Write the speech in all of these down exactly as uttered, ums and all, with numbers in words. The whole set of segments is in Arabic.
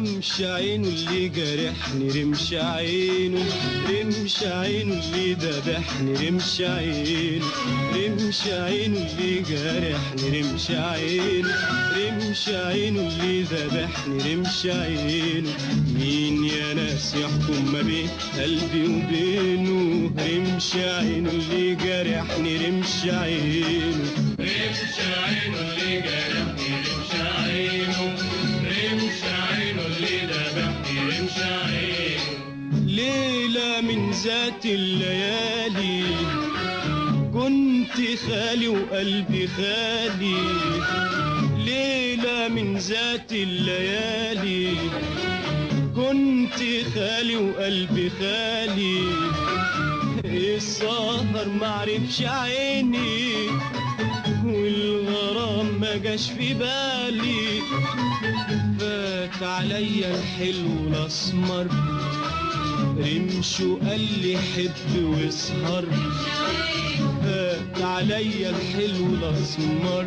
رمش عينه اللي جرحني، رمش عينه، رمش عينه اللي ذبحني، رمش عينه، رمش عينه اللي جرحني، رمش عينه، رمش عينه اللي ذبحني، رمش عينه. مين يا ناس يحكم ما بين قلبي وبينه؟ رمش عينه اللي جرحني، رمش عينه، رمش عينه اللي جرحني، رمش عينه، رمش عينه اللي ذبحني، رمش عينه. ليلة من ذات الليالي كنت خالي وقلبي خالي، ليلة من ذات الليالي كنت خالي وقلبي خالي. السهر معرفش عيني والغرام ما جاش في بالي، فات عليا الحلو الاسمر رمشه قال لي حب واسهر، فات عليا الحلو الاسمر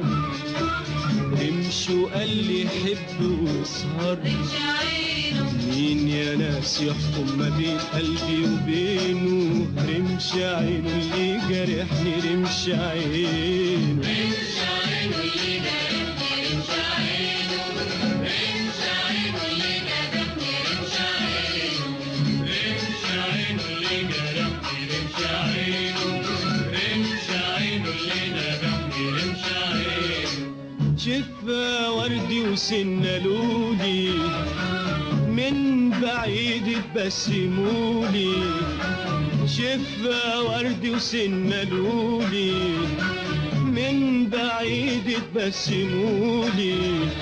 رمشه قال لي حب واسهر. مين يا ناس يحكم ما بين قلبي وبينه؟ رمش عينه اللي جرحني، رمش عينه، رمش عينه اللي جرحني، رمش عينه، رمش عينه اللي جرحني، رمش عينه، رمش عينه اللي جرحني، رمش عينه، رمش عينه اللي ذبحني، رمش عينه. شفا وردي وسنة لولي من بعيد تبسمولي، شفا وردي وسنة لولي من بعيد تبسمولي.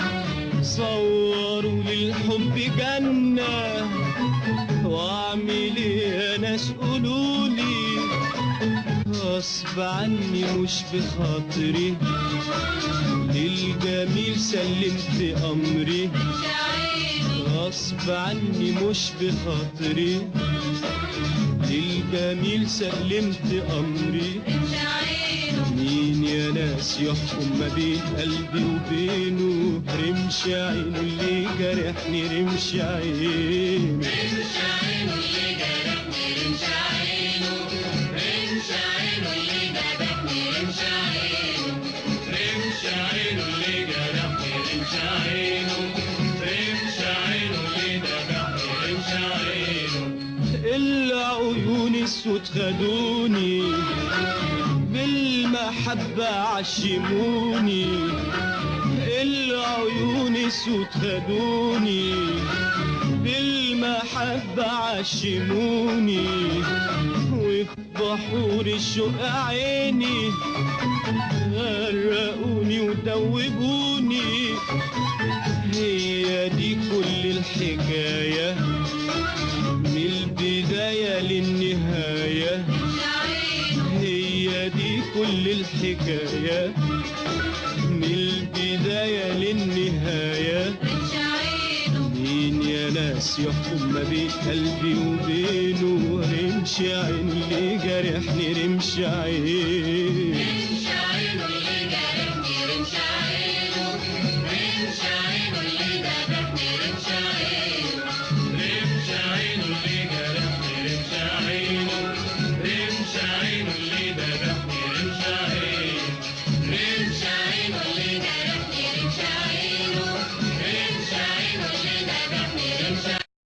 صوروا للحب جنة واعمل ايه يا ناس قولولي؟ غصب عني مش بخاطري للجميل سلمت امري، غصب عني مش بخاطري للجميل سلمت امري. مين يا ناس يحكم ما بين قلبي وبينه؟ رمش عينه اللي جرحني، رمش عينه، رمش عينه اللي جرحني، رمش عينه، رمش عينه اللي ذبحني، رمش عينه، رمش عينه اللي جرحني، رمش عينه، رمش عينه اللي ذبحني، رمش عينه. العيون السود خدوني بالمحبة عشموني، العيون السود خدوني بالمحبة عشموني. وفي بحور الشوق عيني غرقوني ودوبوني. هي دي كل الحكاية من البداية للنهاية، هي دي كل الحكاية من البداية للنهاية. مين يا ناس يحكم ما بين قلبي وبينه؟ رمش عينه اللي جرحني، رمش عينه.